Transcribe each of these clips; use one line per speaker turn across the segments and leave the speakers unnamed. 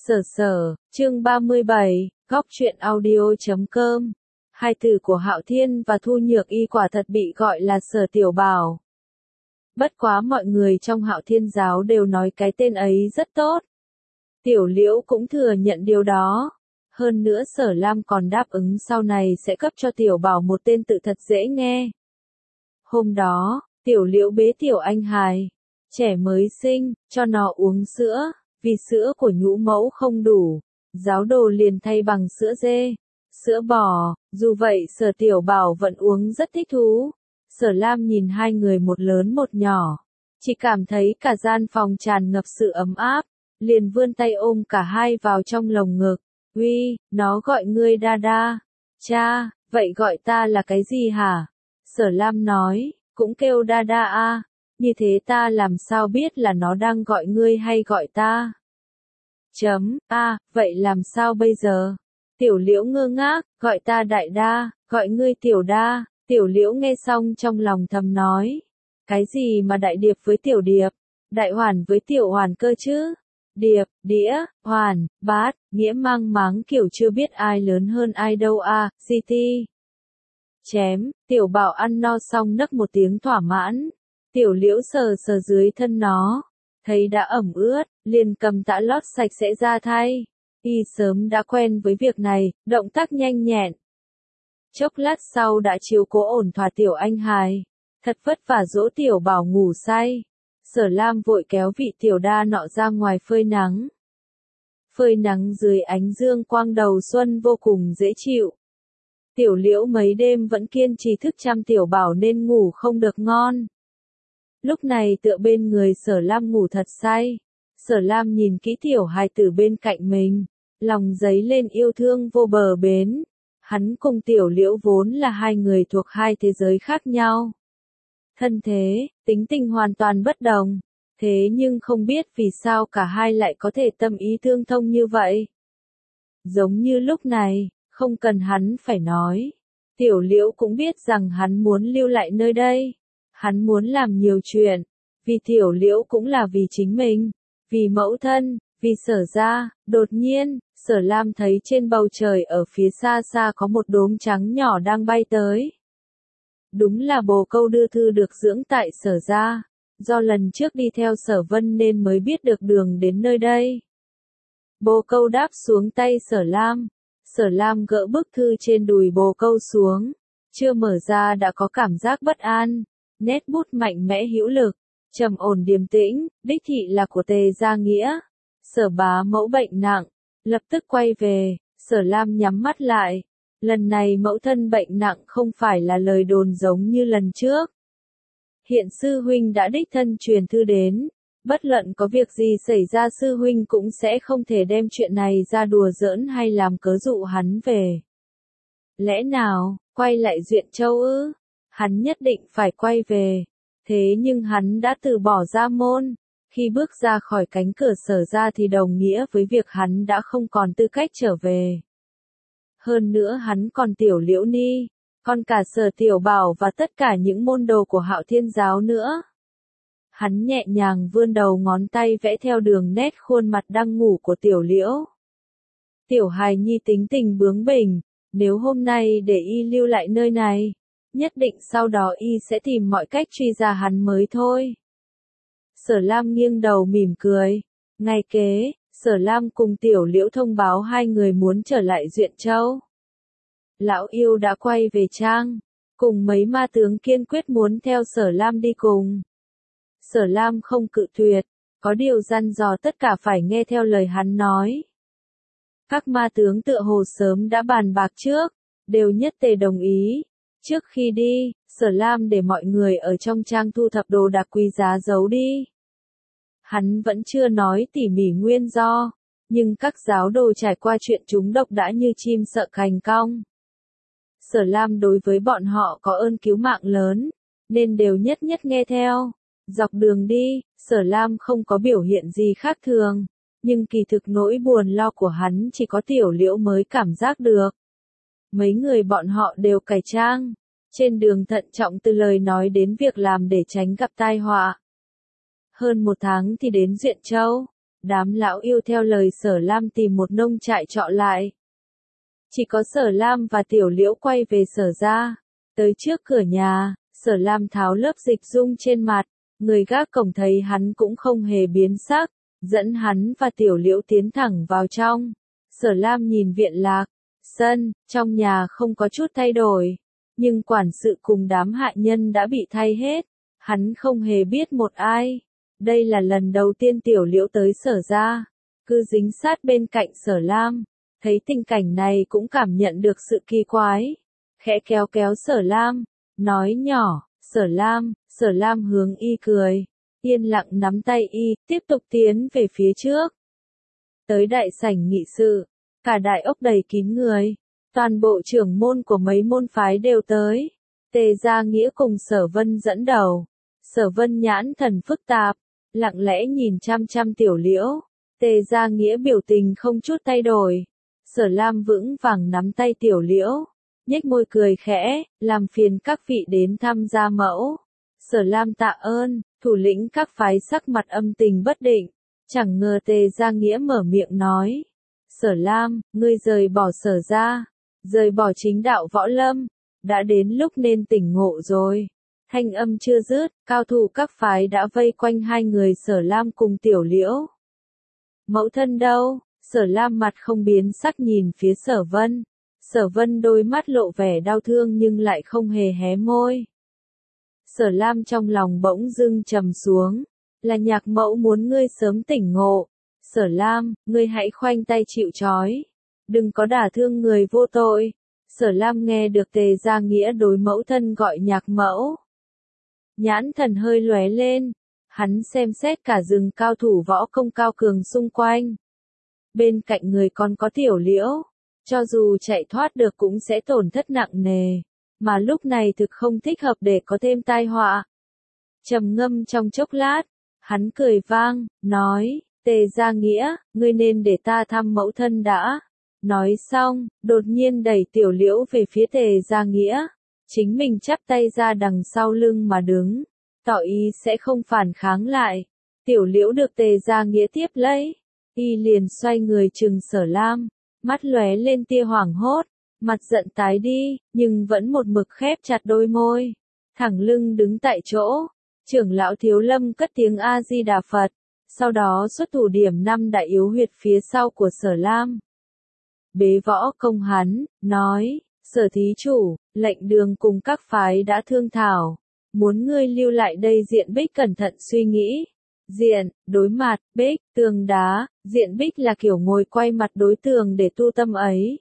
Chương 37, góc truyện audio.com. Hai từ của Hạo Thiên và Thu Nhược Y quả thật bị gọi là Sở Tiểu Bảo. Bất quá mọi người trong Hạo Thiên giáo đều nói cái tên ấy rất tốt. Tiểu Liễu cũng thừa nhận điều đó. Hơn nữa Sở Lam còn đáp ứng sau này sẽ cấp cho Tiểu Bảo một tên tự thật dễ nghe. Hôm đó, Tiểu Liễu bế Tiểu Anh Hài, trẻ mới sinh, cho nó uống sữa. Vì sữa của nhũ mẫu không đủ, giáo đồ liền thay bằng sữa dê, sữa bò, dù vậy Sở Tiểu Bảo vẫn uống rất thích thú. Sở Lam nhìn hai người một lớn một nhỏ, chỉ cảm thấy cả gian phòng tràn ngập sự ấm áp, liền vươn tay ôm cả hai vào trong lồng ngực. Uy, nó gọi ngươi đa đa. Cha, vậy gọi ta là cái gì hả? Sở Lam nói, cũng kêu đa đa a. Như thế ta làm sao biết là nó đang gọi ngươi hay gọi ta? Vậy làm sao bây giờ? Tiểu Liễu ngơ ngác, gọi ta đại đa, gọi ngươi tiểu đa. Tiểu Liễu nghe xong trong lòng thầm nói, cái gì mà đại điệp với tiểu điệp, đại hoàn với tiểu hoàn cơ chứ? Điệp, đĩa, hoàn, bát, nghĩa mang máng kiểu chưa biết ai lớn hơn ai đâu a. GT. Chém, Tiểu Bảo ăn no xong nấc một tiếng thỏa mãn. Tiểu Liễu sờ sờ dưới thân nó, thấy đã ẩm ướt, liền cầm tã lót sạch sẽ ra thay. Y sớm đã quen với việc này, động tác nhanh nhẹn. Chốc lát sau đã chiếu cố ổn thỏa Tiểu Anh Hài, thật vất vả dỗ Tiểu Bảo ngủ say. Sở Lam vội kéo vị tiểu đa nọ ra ngoài phơi nắng. Phơi nắng dưới ánh dương quang đầu xuân vô cùng dễ chịu. Tiểu Liễu mấy đêm vẫn kiên trì thức chăm Tiểu Bảo nên ngủ không được ngon. Lúc này tựa bên người Sở Lam ngủ thật say. Sở Lam nhìn kỹ tiểu hài tử bên cạnh mình, lòng dấy lên yêu thương vô bờ bến. Hắn cùng Tiểu Liễu vốn là hai người thuộc hai thế giới khác nhau. Thân thế, tính tình hoàn toàn bất đồng. Thế nhưng không biết vì sao cả hai lại có thể tâm ý tương thông như vậy. Giống như lúc này, không cần hắn phải nói. Tiểu Liễu cũng biết rằng hắn muốn lưu lại nơi đây. Hắn muốn làm nhiều chuyện, vì Tiểu Liễu cũng là vì chính mình, vì mẫu thân, vì Sở gia. Đột nhiên, Sở Lam thấy trên bầu trời ở phía xa xa có một đốm trắng nhỏ đang bay tới. Đúng là bồ câu đưa thư được dưỡng tại Sở gia, do lần trước đi theo Sở Vân nên mới biết được đường đến nơi đây. Bồ câu đáp xuống tay Sở Lam. Sở Lam gỡ bức thư trên đùi bồ câu xuống, chưa mở ra đã có cảm giác bất an. Nét bút mạnh mẽ hữu lực, trầm ổn điềm tĩnh, đích thị là của Tề Gia Nghĩa. Sở bá mẫu bệnh nặng, lập tức quay về. Sở Lam nhắm mắt lại. Lần này mẫu thân bệnh nặng không phải là lời đồn giống như lần trước. Hiện sư huynh đã đích thân truyền thư đến. Bất luận có việc gì xảy ra sư huynh cũng sẽ không thể đem chuyện này ra đùa giỡn hay làm cớ dụ hắn về. Lẽ nào, quay lại Duyện Châu ư? Hắn nhất định phải quay về. Thế nhưng hắn đã từ bỏ gia môn. Khi bước ra khỏi cánh cửa Sở gia thì đồng nghĩa với việc hắn đã không còn tư cách trở về. Hơn nữa hắn còn Tiểu Liễu Ni, còn cả Sở Tiểu Bảo và tất cả những môn đồ của Hạo Thiên giáo nữa. Hắn nhẹ nhàng vươn đầu ngón tay vẽ theo đường nét khuôn mặt đang ngủ của Tiểu Liễu. Tiểu hài nhi tính tình bướng bỉnh, nếu hôm nay để y lưu lại nơi này, nhất định sau đó y sẽ tìm mọi cách truy ra hắn mới thôi. Sở Lam nghiêng đầu mỉm cười. Ngày kế, Sở Lam cùng Tiểu Liễu thông báo hai người muốn trở lại Duyện Châu. Lão yêu đã quay về trang, cùng mấy ma tướng kiên quyết muốn theo Sở Lam đi cùng. Sở Lam không cự tuyệt, có điều dặn dò tất cả phải nghe theo lời hắn nói. Các ma tướng tựa hồ sớm đã bàn bạc trước, đều nhất tề đồng ý. Trước khi đi, Sở Lam để mọi người ở trong trang thu thập đồ đạc quý giá giấu đi. Hắn vẫn chưa nói tỉ mỉ nguyên do, nhưng các giáo đồ trải qua chuyện trúng độc đã như chim sợ cành cong. Sở Lam đối với bọn họ có ơn cứu mạng lớn, nên đều nhất nhất nghe theo. Dọc đường đi, Sở Lam không có biểu hiện gì khác thường, nhưng kỳ thực nỗi buồn lo của hắn chỉ có Tiểu Liễu mới cảm giác được. Mấy người bọn họ đều cải trang, trên đường thận trọng từ lời nói đến việc làm để tránh gặp tai họa. Hơn một tháng thì đến Duyện Châu, đám lão yêu theo lời Sở Lam tìm một nông trại trọ lại. Chỉ có Sở Lam và Tiểu Liễu quay về Sở gia. Tới trước cửa nhà, Sở Lam tháo lớp dịch dung trên mặt, người gác cổng thấy hắn cũng không hề biến sắc, dẫn hắn và Tiểu Liễu tiến thẳng vào trong. Sở Lam nhìn viện lạc, sân, trong nhà không có chút thay đổi, nhưng quản sự cùng đám hạ nhân đã bị thay hết, hắn không hề biết một ai. Đây là lần đầu tiên Tiểu Liễu tới Sở gia, cứ dính sát bên cạnh Sở Lam, thấy tình cảnh này cũng cảm nhận được sự kỳ quái, khẽ kéo kéo Sở Lam, nói nhỏ, Sở Lam hướng y cười, yên lặng nắm tay y, tiếp tục tiến về phía trước. Tới đại sảnh nghị sự, cả đại ốc đầy kín người, toàn bộ trưởng môn của mấy môn phái đều tới. Tề Gia Nghĩa cùng Sở Vân dẫn đầu. Sở Vân nhãn thần phức tạp, lặng lẽ nhìn chăm chăm Tiểu Liễu. Tề Gia Nghĩa biểu tình không chút thay đổi. Sở Lam vững vàng nắm tay Tiểu Liễu, nhếch môi cười khẽ, làm phiền các vị đến thăm gia mẫu. Sở Lam tạ ơn, thủ lĩnh các phái sắc mặt âm tình bất định. Chẳng ngờ Tề Gia Nghĩa mở miệng nói. Sở Lam, ngươi rời bỏ Sở gia, rời bỏ chính đạo võ lâm, đã đến lúc nên tỉnh ngộ rồi. Thanh âm chưa dứt, cao thủ các phái đã vây quanh hai người Sở Lam cùng Tiểu Liễu. Mẫu thân đâu? Sở Lam mặt không biến sắc nhìn phía Sở Vân. Sở Vân đôi mắt lộ vẻ đau thương nhưng lại không hề hé môi. Sở Lam trong lòng bỗng dưng trầm xuống, là Nhạc mẫu muốn ngươi sớm tỉnh ngộ. Sở Lam, ngươi hãy khoanh tay chịu trói, đừng có đả thương người vô tội. Sở Lam nghe được Tề Gia Nghĩa đối mẫu thân gọi Nhạc mẫu. Nhãn thần hơi lóe lên, hắn xem xét cả rừng cao thủ võ công cao cường xung quanh. Bên cạnh người còn có Tiểu Liễu, cho dù chạy thoát được cũng sẽ tổn thất nặng nề, mà lúc này thực không thích hợp để có thêm tai họa. Trầm ngâm trong chốc lát, hắn cười vang, nói, Tề Gia Nghĩa, ngươi nên để ta thăm mẫu thân đã. Nói xong, đột nhiên đẩy Tiểu Liễu về phía Tề Gia Nghĩa, chính mình chắp tay ra đằng sau lưng mà đứng, tỏ ý sẽ không phản kháng lại. Tiểu Liễu được Tề Gia Nghĩa tiếp lấy, y liền xoay người trừng Sở Lam, mắt lóe lên tia hoảng hốt, mặt giận tái đi, nhưng vẫn một mực khép chặt đôi môi, thẳng lưng đứng tại chỗ. Trưởng lão Thiếu Lâm cất tiếng A Di Đà Phật, sau đó xuất thủ điểm 5 đại yếu huyệt phía sau của Sở Lam. Bế võ công hắn, nói, Sở thí chủ, lệnh đường cùng các phái đã thương thảo, muốn ngươi lưu lại đây. Diện Bích cẩn thận suy nghĩ. Diện, đối mặt, Bích, tường đá, Diện Bích là kiểu ngồi quay mặt đối tường để tu tâm ấy.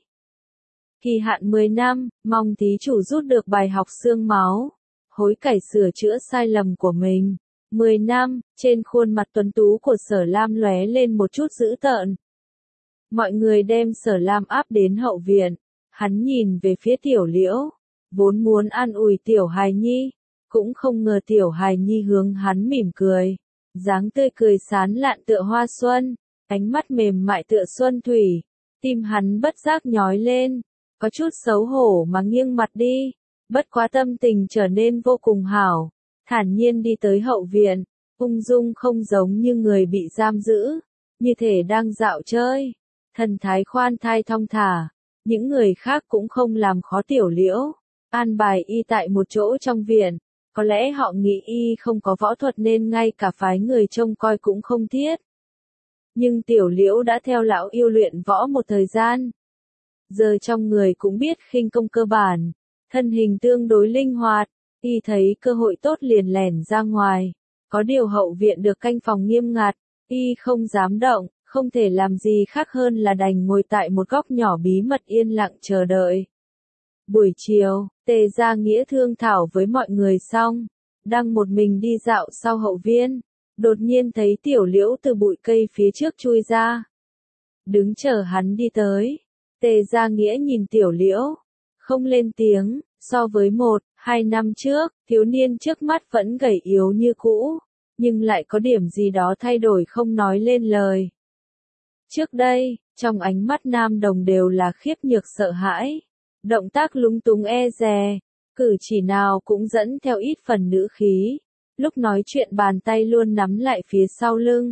Kỳ hạn 10 năm, mong thí chủ rút được bài học xương máu, hối cải sửa chữa sai lầm của mình. 10 năm, trên khuôn mặt tuấn tú của Sở Lam lóe lên một chút dữ tợn. Mọi người đem Sở Lam áp đến hậu viện, hắn nhìn về phía Tiểu Liễu, vốn muốn an ủi Tiểu Hài Nhi, cũng không ngờ Tiểu Hài Nhi hướng hắn mỉm cười, dáng tươi cười sán lạn tựa hoa xuân, ánh mắt mềm mại tựa xuân thủy, tim hắn bất giác nhói lên, có chút xấu hổ mà nghiêng mặt đi, bất quá tâm tình trở nên vô cùng hảo, thản nhiên đi tới hậu viện, ung dung không giống như người bị giam giữ, như thể đang dạo chơi, thần thái khoan thai thong thả. Những người khác cũng không làm khó Tiểu Liễu, an bài y tại một chỗ trong viện, có lẽ họ nghĩ y không có võ thuật nên ngay cả phái người trông coi cũng không thiết. Nhưng Tiểu Liễu đã theo lão yêu luyện võ một thời gian, giờ trong người cũng biết khinh công cơ bản, thân hình tương đối linh hoạt, y thấy cơ hội tốt liền lẻn ra ngoài, có điều hậu viện được canh phòng nghiêm ngặt, y không dám động. Không thể làm gì khác hơn là đành ngồi tại một góc nhỏ bí mật yên lặng chờ đợi. Buổi chiều, Tề Gia Nghĩa thương thảo với mọi người xong, đang một mình đi dạo sau hậu viên, đột nhiên thấy Tiểu Liễu từ bụi cây phía trước chui ra. Đứng chờ hắn đi tới, Tề Gia Nghĩa nhìn Tiểu Liễu, không lên tiếng, so với 1-2 năm trước, thiếu niên trước mắt vẫn gầy yếu như cũ, nhưng lại có điểm gì đó thay đổi không nói lên lời. Trước đây, trong ánh mắt nam đồng đều là khiếp nhược sợ hãi, động tác lúng túng e dè, cử chỉ nào cũng dẫn theo ít phần nữ khí, lúc nói chuyện bàn tay luôn nắm lại phía sau lưng,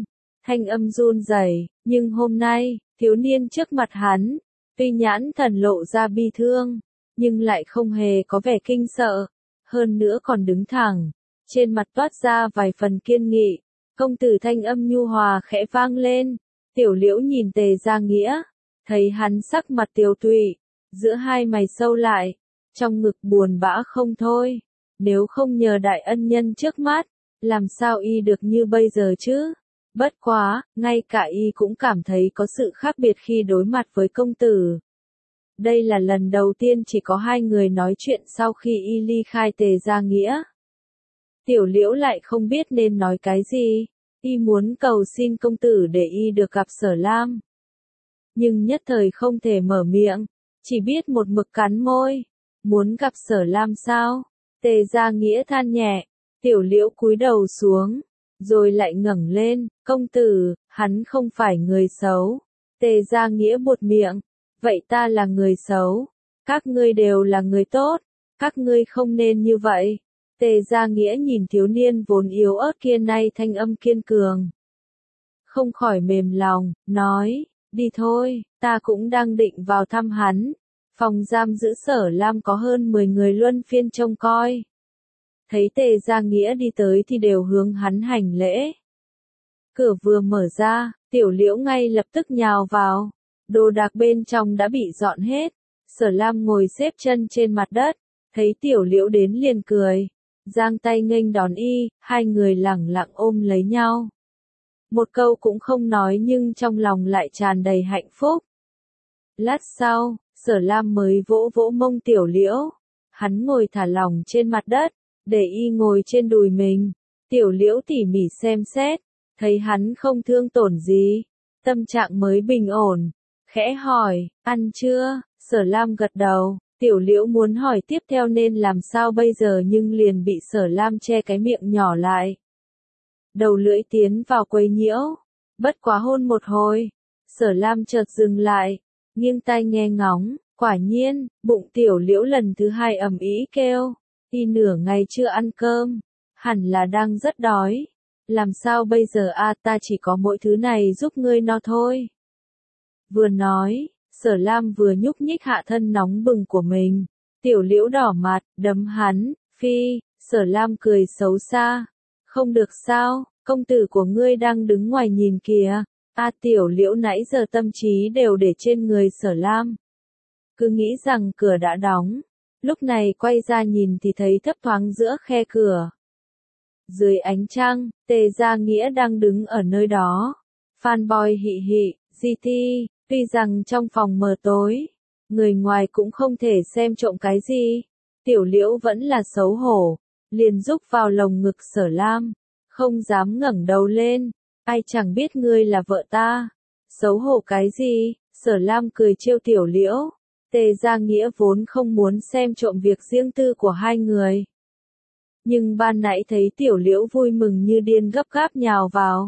thanh âm run rẩy, nhưng hôm nay, thiếu niên trước mặt hắn, tuy nhãn thần lộ ra bi thương, nhưng lại không hề có vẻ kinh sợ, hơn nữa còn đứng thẳng, trên mặt toát ra vài phần kiên nghị. Công tử thanh âm nhu hòa khẽ vang lên, Tiểu Liễu nhìn Tề Gia Nghĩa, thấy hắn sắc mặt tiều tụy, giữa hai mày sâu lại, trong ngực buồn bã không thôi, nếu không nhờ đại ân nhân trước mắt, làm sao y được như bây giờ chứ? Bất quá, ngay cả y cũng cảm thấy có sự khác biệt khi đối mặt với công tử. Đây là lần đầu tiên chỉ có hai người nói chuyện sau khi y ly khai Tề Gia Nghĩa. Tiểu Liễu lại không biết nên nói cái gì, y muốn cầu xin công tử để y được gặp Sở Lam. Nhưng nhất thời không thể mở miệng, chỉ biết một mực cắn môi, muốn gặp Sở Lam sao? Tề Gia Nghĩa than nhẹ, Tiểu Liễu cúi đầu xuống, rồi lại ngẩng lên, công tử, hắn không phải người xấu. Tề Gia Nghĩa buột miệng, vậy ta là người xấu, các ngươi đều là người tốt, các ngươi không nên như vậy. Tề Gia Nghĩa nhìn thiếu niên vốn yếu ớt kia nay thanh âm kiên cường. Không khỏi mềm lòng, nói, đi thôi, ta cũng đang định vào thăm hắn. Phòng giam giữ Sở Lam có hơn 10 người luân phiên trông coi. Thấy Tề Gia Nghĩa đi tới thì đều hướng hắn hành lễ. Cửa vừa mở ra, Tiểu Liễu ngay lập tức nhào vào. Đồ đạc bên trong đã bị dọn hết. Sở Lam ngồi xếp chân trên mặt đất, thấy Tiểu Liễu đến liền cười. Giang tay nghênh đón y, hai người lẳng lặng ôm lấy nhau. Một câu cũng không nói nhưng trong lòng lại tràn đầy hạnh phúc. Lát sau, Sở Lam mới vỗ vỗ mông Tiểu Liễu. Hắn ngồi thả lỏng trên mặt đất, để y ngồi trên đùi mình. Tiểu Liễu tỉ mỉ xem xét, thấy hắn không thương tổn gì, tâm trạng mới bình ổn. Khẽ hỏi, ăn chưa? Sở Lam gật đầu. Tiểu Liễu muốn hỏi tiếp theo nên làm sao bây giờ nhưng liền bị Sở Lam che cái miệng nhỏ lại. Đầu lưỡi tiến vào quấy nhiễu, bất quá hôn một hồi, Sở Lam chợt dừng lại, nghiêng tai nghe ngóng, quả nhiên, bụng Tiểu Liễu lần thứ hai ầm ĩ kêu, y nửa ngày chưa ăn cơm, hẳn là đang rất đói. Làm sao bây giờ a, ta chỉ có mỗi thứ này giúp ngươi no thôi. Vừa nói, Sở Lam vừa nhúc nhích hạ thân nóng bừng của mình. Tiểu Liễu đỏ mặt, đấm hắn, phi. Sở Lam cười xấu xa. Không được sao, công tử của ngươi đang đứng ngoài nhìn kìa. Tiểu Liễu nãy giờ tâm trí đều để trên người Sở Lam. Cứ nghĩ rằng cửa đã đóng. Lúc này quay ra nhìn thì thấy thấp thoáng giữa khe cửa. Dưới ánh trăng, Tề Gia Nghĩa đang đứng ở nơi đó. Fanboy hị hị, GT. Tuy rằng trong phòng mờ tối, người ngoài cũng không thể xem trộm cái gì. Tiểu Liễu vẫn là xấu hổ, liền rúc vào lồng ngực Sở Lam, không dám ngẩng đầu lên. Ai chẳng biết ngươi là vợ ta. Xấu hổ cái gì? Sở Lam cười trêu Tiểu Liễu. Tề Gia Nghĩa vốn không muốn xem trộm việc riêng tư của hai người. Nhưng ban nãy thấy Tiểu Liễu vui mừng như điên gấp gáp nhào vào.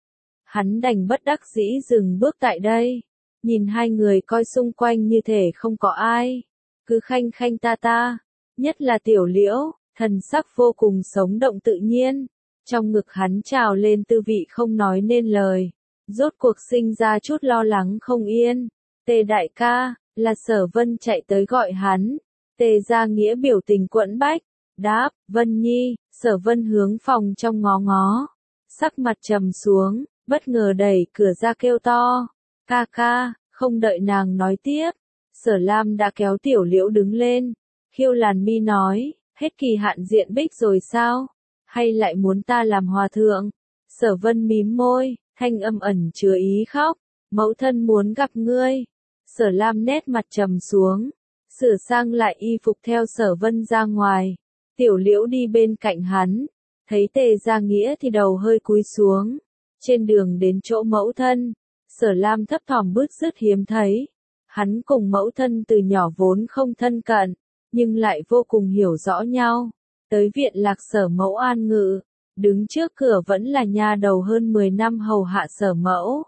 Hắn đành bất đắc dĩ dừng bước tại đây. Nhìn hai người coi xung quanh như thể không có ai. Cứ khanh khanh ta ta. Nhất là Tiểu Liễu, thần sắc vô cùng sống động tự nhiên. Trong ngực hắn trào lên tư vị không nói nên lời. Rốt cuộc sinh ra chút lo lắng không yên. Tề đại ca, là Sở Vân chạy tới gọi hắn. Tề Gia Nghĩa biểu tình quẫn bách. Đáp, Vân Nhi. Sở Vân hướng phòng trong ngó ngó. Sắc mặt trầm xuống, bất ngờ đẩy cửa ra kêu to. Ca ca. Không đợi nàng nói tiếp, Sở Lam đã kéo Tiểu Liễu đứng lên. Khiêu Làn Mi nói, hết kỳ hạn diện bích rồi sao? Hay lại muốn ta làm hòa thượng? Sở Vân mím môi, thanh âm ẩn chứa ý khóc. Mẫu thân muốn gặp ngươi. Sở Lam nét mặt trầm xuống, sửa sang lại y phục theo Sở Vân ra ngoài. Tiểu Liễu đi bên cạnh hắn, thấy Tề Gia Nghĩa thì đầu hơi cúi xuống. Trên đường đến chỗ mẫu thân, Sở Lam thấp thỏm bứt rứt hiếm thấy. Hắn cùng mẫu thân từ nhỏ vốn không thân cận, nhưng lại vô cùng hiểu rõ nhau. Tới viện Lạc Sở mẫu an ngự, đứng trước cửa vẫn là nha đầu hơn 10 năm hầu hạ Sở mẫu.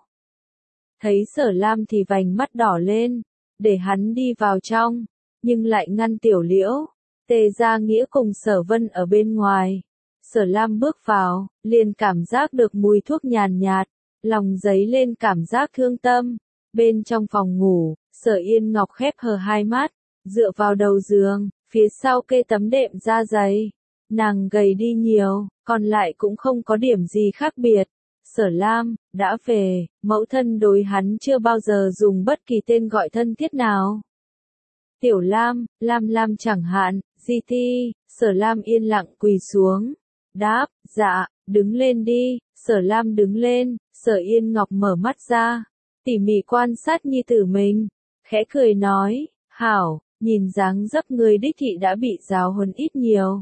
Thấy Sở Lam thì vành mắt đỏ lên, để hắn đi vào trong, nhưng lại ngăn Tiểu Liễu. Tề Gia Nghĩa cùng Sở Vân ở bên ngoài. Sở Lam bước vào, liền cảm giác được mùi thuốc nhàn nhạt, lòng dấy lên cảm giác thương tâm. Bên trong phòng ngủ, Sở Yên Ngọc khép hờ hai mắt, dựa vào đầu giường, phía sau kê tấm đệm da dày. Nàng gầy đi nhiều, còn lại cũng không có điểm gì khác biệt. Sở Lam, đã về, mẫu thân đối hắn chưa bao giờ dùng bất kỳ tên gọi thân thiết nào. Tiểu Lam, Lam Lam chẳng hạn, Di Thi, Sở Lam yên lặng quỳ xuống. Đáp, dạ, đứng lên đi. Sở Lam đứng lên, Sở Yên Ngọc mở mắt ra, tỉ mỉ quan sát nhi tử mình, khẽ cười nói, hảo, nhìn dáng dấp người đích thị đã bị giáo huấn ít nhiều.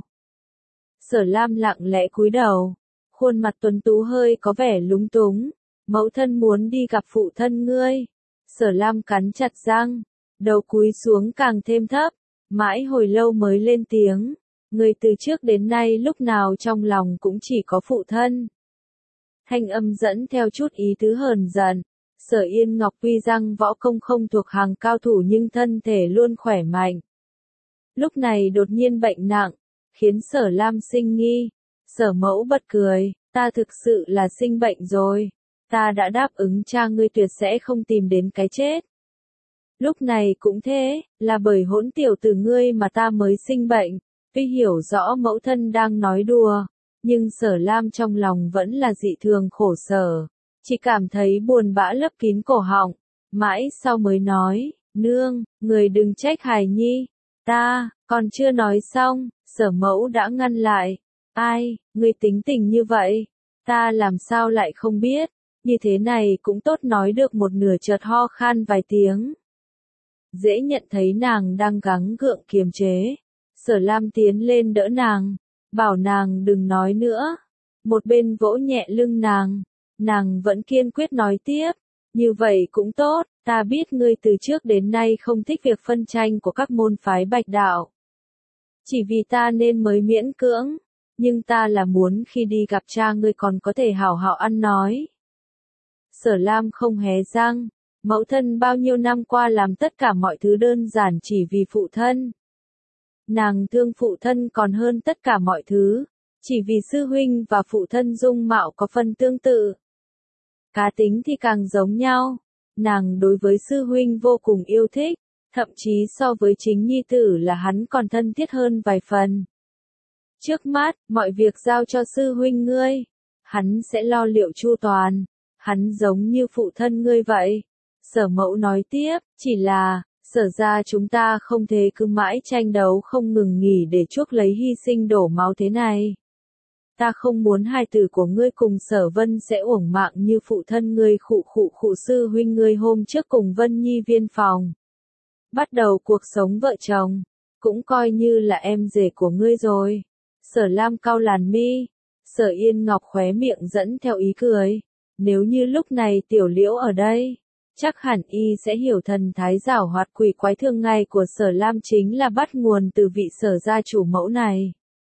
Sở Lam lặng lẽ cúi đầu, khuôn mặt tuấn tú hơi có vẻ lúng túng, mẫu thân muốn đi gặp phụ thân ngươi. Sở Lam cắn chặt răng, đầu cúi xuống càng thêm thấp, mãi hồi lâu mới lên tiếng, người từ trước đến nay lúc nào trong lòng cũng chỉ có phụ thân. Thanh âm dẫn theo chút ý tứ hờn giận. Sở Yên Ngọc tuy rằng võ công không thuộc hàng cao thủ nhưng thân thể luôn khỏe mạnh. Lúc này đột nhiên bệnh nặng, khiến Sở Lam sinh nghi. Sở mẫu bật cười, ta thực sự là sinh bệnh rồi. Ta đã đáp ứng cha ngươi tuyệt sẽ không tìm đến cái chết. Lúc này cũng thế, là bởi hỗn tiểu tử ngươi mà ta mới sinh bệnh. Tuy hiểu rõ mẫu thân đang nói đùa, nhưng Sở Lam trong lòng vẫn là dị thường khổ sở. Chỉ cảm thấy buồn bã lấp kín cổ họng, mãi sau mới nói, nương, người đừng trách hài nhi, ta, còn chưa nói xong, Sở mẫu đã ngăn lại, ai, người tính tình như vậy, ta làm sao lại không biết, như thế này cũng tốt nói được một nửa chợt ho khan vài tiếng. Dễ nhận thấy nàng đang gắng gượng kiềm chế, Sở Lam tiến lên đỡ nàng, bảo nàng đừng nói nữa, một bên vỗ nhẹ lưng nàng. Nàng vẫn kiên quyết nói tiếp, như vậy cũng tốt, ta biết ngươi từ trước đến nay không thích việc phân tranh của các môn phái bạch đạo. Chỉ vì ta nên mới miễn cưỡng, nhưng ta là muốn khi đi gặp cha ngươi còn có thể hảo hảo ăn nói. Sở Lam không hé răng, mẫu thân bao nhiêu năm qua làm tất cả mọi thứ đơn giản chỉ vì phụ thân. Nàng thương phụ thân còn hơn tất cả mọi thứ, chỉ vì sư huynh và phụ thân dung mạo có phần tương tự. Cá tính thì càng giống nhau, nàng đối với sư huynh vô cùng yêu thích, thậm chí so với chính nhi tử là hắn còn thân thiết hơn vài phần. Trước mắt, mọi việc giao cho sư huynh ngươi, hắn sẽ lo liệu chu toàn, hắn giống như phụ thân ngươi vậy. Sở mẫu nói tiếp, chỉ là, Sở ra chúng ta không thể cứ mãi tranh đấu không ngừng nghỉ để chuốc lấy hy sinh đổ máu thế này. Ta không muốn hài tử của ngươi cùng Sở Vân sẽ uổng mạng như phụ thân ngươi khụ sư huynh ngươi hôm trước cùng Vân Nhi viên phòng. Bắt đầu cuộc sống vợ chồng, cũng coi như là em rể của ngươi rồi. Sở Lam cau làn mi, Sở Yên Ngọc khóe miệng dẫn theo ý cười. Nếu như lúc này Tiểu Liễu ở đây, chắc hẳn y sẽ hiểu thần thái giảo hoạt quỷ quái thường ngày của Sở Lam chính là bắt nguồn từ vị Sở gia chủ mẫu này.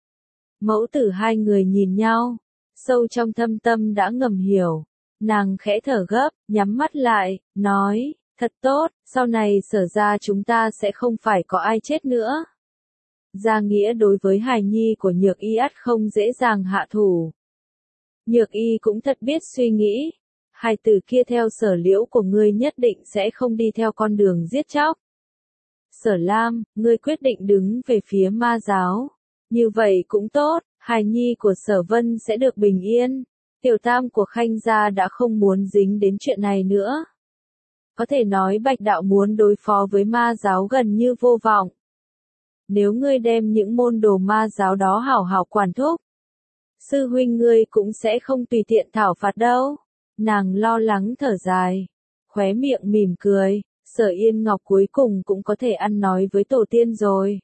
Mẫu tử hai người nhìn nhau, sâu trong thâm tâm đã ngầm hiểu. Nàng khẽ thở gấp, nhắm mắt lại, nói, thật tốt, sau này Sở ra chúng ta sẽ không phải có ai chết nữa. Gia Nghĩa đối với hài nhi của Nhược Y ắt không dễ dàng hạ thủ. Nhược Y cũng thật biết suy nghĩ, hài tử kia theo Sở Liễu của ngươi nhất định sẽ không đi theo con đường giết chóc. Sở Lam, ngươi quyết định đứng về phía ma giáo. Như vậy cũng tốt, hài nhi của Sở Vân sẽ được bình yên. Tiểu tam của Khanh gia đã không muốn dính đến chuyện này nữa. Có thể nói Bạch đạo muốn đối phó với ma giáo gần như vô vọng. Nếu ngươi đem những môn đồ ma giáo đó hảo hảo quản thúc, sư huynh ngươi cũng sẽ không tùy tiện thảo phạt đâu. Nàng lo lắng thở dài, khóe miệng mỉm cười, Sở Yên Ngọc cuối cùng cũng có thể ăn nói với tổ tiên rồi.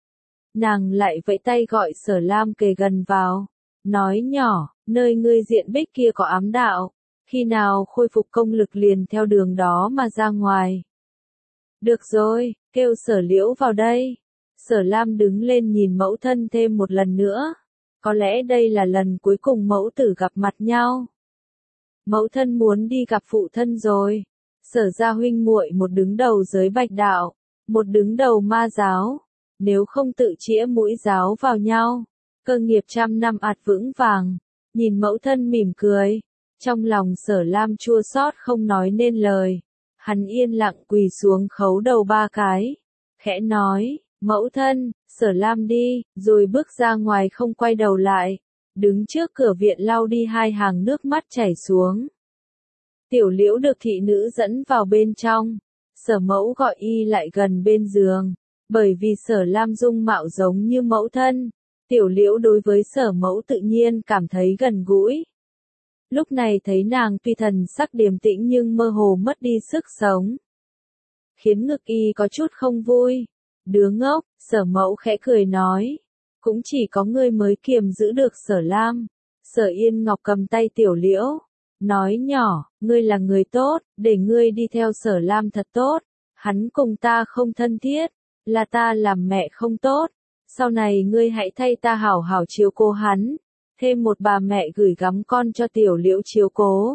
Nàng lại vẫy tay gọi Sở Lam kề gần vào, nói nhỏ, nơi ngươi diện bích kia có ám đạo, khi nào khôi phục công lực liền theo đường đó mà ra ngoài. Được rồi, kêu Sở Liễu vào đây. Sở Lam đứng lên nhìn mẫu thân thêm một lần nữa, có lẽ đây là lần cuối cùng mẫu tử gặp mặt nhau. Mẫu thân muốn đi gặp phụ thân rồi. Sở gia huynh muội một đứng đầu giới Bạch đạo, một đứng đầu ma giáo. Nếu không tự chĩa mũi giáo vào nhau, cơ nghiệp trăm năm ắt vững vàng. Nhìn mẫu thân mỉm cười, Trong lòng Sở Lam chua xót không nói nên lời. Hắn yên lặng quỳ xuống khấu đầu 3 cái. Khẽ nói, mẫu thân, Sở Lam đi, rồi bước ra ngoài không quay đầu lại. Đứng trước cửa viện lau đi 2 hàng nước mắt chảy xuống. Tiểu Liễu được thị nữ dẫn vào bên trong. Sở mẫu gọi y lại gần bên giường. Bởi vì Sở Lam dung mạo giống như mẫu thân. Tiểu Liễu đối với Sở mẫu tự nhiên cảm thấy gần gũi. Lúc này thấy nàng tuy thần sắc điềm tĩnh nhưng mơ hồ mất đi sức sống. Khiến ngực y có chút không vui. Đứa ngốc, Sở mẫu khẽ cười nói. Cũng chỉ có ngươi mới kiềm giữ được Sở Lam. Sở Yên Ngọc cầm tay Tiểu Liễu. Nói nhỏ, ngươi là người tốt, để ngươi đi theo Sở Lam thật tốt. Hắn cùng ta không thân thiết, là ta làm mẹ không tốt. Sau này ngươi hãy thay ta hảo hảo chiếu cố hắn. Thêm một bà mẹ gửi gắm con cho Tiểu Liễu chiếu cố.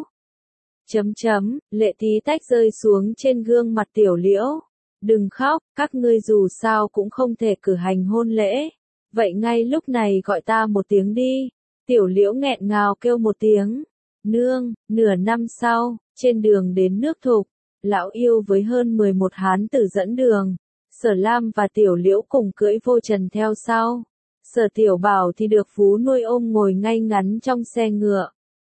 Lệ tí tách rơi xuống trên gương mặt Tiểu Liễu. Đừng khóc, các ngươi dù sao cũng không thể cử hành hôn lễ. Vậy ngay lúc này gọi ta một tiếng đi. Tiểu Liễu nghẹn ngào kêu một tiếng. Nương, nửa năm sau, trên đường đến nước Thục, lão yêu với hơn 11 hán tử dẫn đường. Sở Lam và Tiểu Liễu cùng cưỡi vô trần theo sau. Sở Tiểu Bảo thì được Phú nuôi ôm ngồi ngay ngắn trong xe ngựa.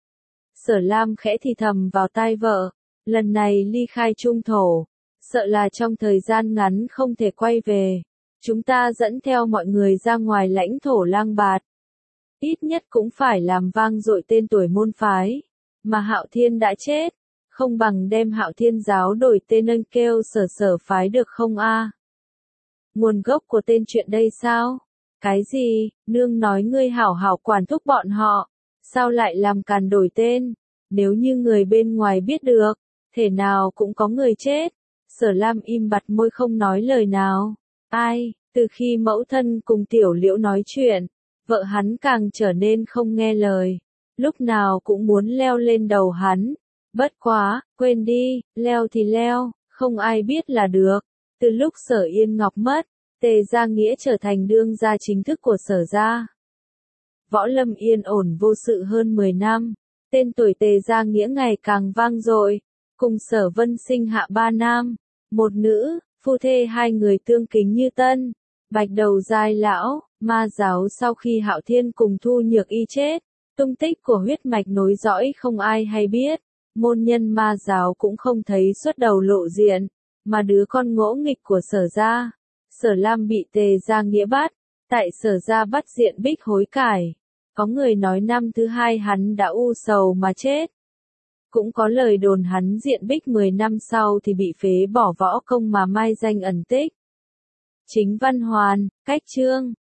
Sở Lam khẽ thì thầm vào tai vợ, lần này ly khai trung thổ, sợ là trong thời gian ngắn không thể quay về. Chúng ta dẫn theo mọi người ra ngoài lãnh thổ Lang Bạt. Ít nhất cũng phải làm vang dội tên tuổi môn phái. Mà Hạo Thiên đã chết, không bằng đem Hạo Thiên giáo đổi tên nâng kêu Sở phái được không a? Nguồn gốc của tên chuyện đây sao? Cái gì, nương nói ngươi hảo hảo quản thúc bọn họ, sao lại làm càn đổi tên? Nếu như người bên ngoài biết được, thể nào cũng có người chết. Sở Lam im bặt môi không nói lời nào. Ai, từ khi mẫu thân cùng Tiểu Liễu nói chuyện, vợ hắn càng trở nên không nghe lời. Lúc nào cũng muốn leo lên đầu hắn. Bất quá, quên đi, leo thì leo, không ai biết là được. Từ lúc Sở Yên Ngọc mất, Tề Gia Nghĩa trở thành đương gia chính thức của Sở gia. Võ Lâm yên ổn vô sự hơn 10 năm, tên tuổi Tề Gia Nghĩa ngày càng vang dội, cùng Sở Vân sinh hạ 3 nam, 1 nữ, phu thê 2 người tương kính như tân. Bạch đầu giai lão, ma giáo sau khi Hạo Thiên cùng Thu Nhược Y chết, tung tích của huyết mạch nối dõi không ai hay biết, môn nhân ma giáo cũng không thấy xuất đầu lộ diện, mà đứa con ngỗ nghịch của Sở gia, Sở Lam bị Tề Gia Nghĩa bắt, tại Sở gia bắt diện Bích hối cải. Có người nói năm thứ 2 hắn đã u sầu mà chết. Cũng có lời đồn hắn diện Bích 10 năm sau thì bị phế bỏ võ công mà mai danh ẩn tích. Chính Văn Hoàn, Cách Chương